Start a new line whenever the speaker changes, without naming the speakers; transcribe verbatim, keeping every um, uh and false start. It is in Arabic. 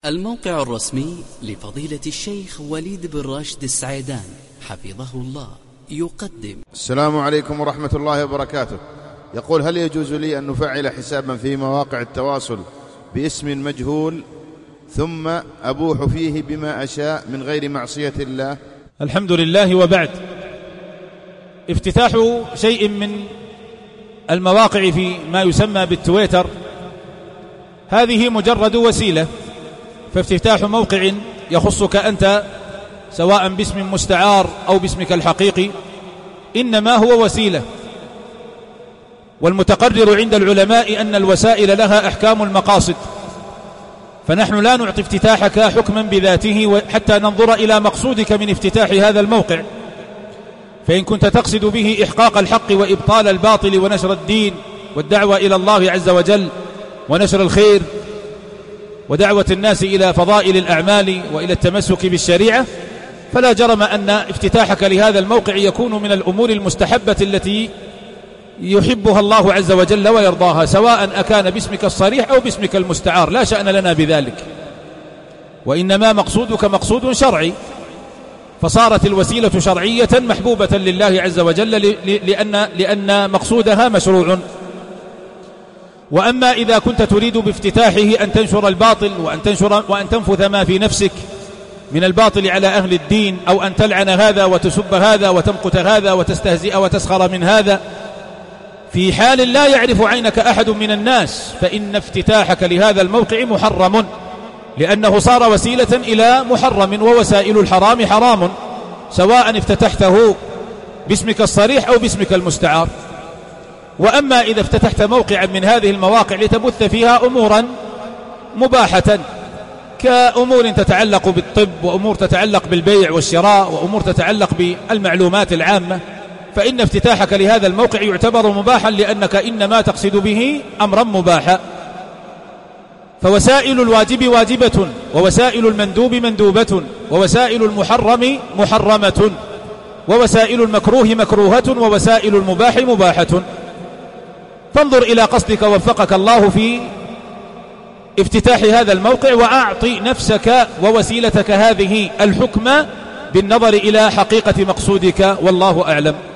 الموقع الرسمي لفضيلة الشيخ وليد بن راشد السعيدان حفظه الله يقدم.
السلام عليكم ورحمة الله وبركاته. يقول: هل يجوز لي أن نفعل حسابا في مواقع التواصل باسم مجهول ثم أبوح فيه بما أشاء من غير معصية الله؟
الحمد لله. وبعد، افتتاح شيء من المواقع في ما يسمى بالتويتر هذه مجرد وسيلة، فافتتاح موقع يخصك أنت سواء باسم مستعار أو باسمك الحقيقي إنما هو وسيلة، والمتقرر عند العلماء أن الوسائل لها أحكام المقاصد، فنحن لا نعطي افتتاحك حكما بذاته حتى ننظر إلى مقصودك من افتتاح هذا الموقع. فإن كنت تقصد به إحقاق الحق وإبطال الباطل ونشر الدين والدعوة إلى الله عز وجل ونشر الخير ودعوة الناس إلى فضائل الأعمال وإلى التمسك بالشريعة، فلا جرم أن افتتاحك لهذا الموقع يكون من الأمور المستحبة التي يحبها الله عز وجل ويرضاها، سواء أكان باسمك الصريح أو باسمك المستعار، لا شأن لنا بذلك، وإنما مقصودك مقصود شرعي، فصارت الوسيلة شرعية محبوبة لله عز وجل لأن, لأن مقصودها مشروع. وأما إذا كنت تريد بافتتاحه أن تنشر الباطل وأن, تنشر وأن تنفذ ما في نفسك من الباطل على أهل الدين، أو أن تلعن هذا وتسب هذا وتمقت هذا وتستهزئ وتسخر من هذا في حال لا يعرف عينك أحد من الناس، فإن افتتاحك لهذا الموقع محرم، لأنه صار وسيلة إلى محرم، ووسائل الحرام حرام، سواء افتتحته باسمك الصريح أو باسمك المستعار. وأما إذا افتتحت موقعا من هذه المواقع لتبث فيها أمورا مباحة كأمور تتعلق بالطب، وأمور تتعلق بالبيع والشراء، وأمور تتعلق بالمعلومات العامة، فإن افتتاحك لهذا الموقع يعتبر مباحا، لأنك إنما تقصد به أمرا مباحا. فوسائل الواجب واجبة، ووسائل المندوب مندوبة، ووسائل المحرم محرمة، ووسائل المكروه مكروهة، ووسائل المباح مباحة. فانظر إلى قصدك وفقك الله في افتتاح هذا الموقع، وأعطي نفسك ووسيلتك هذه الحكم بالنظر إلى حقيقة مقصودك، والله أعلم.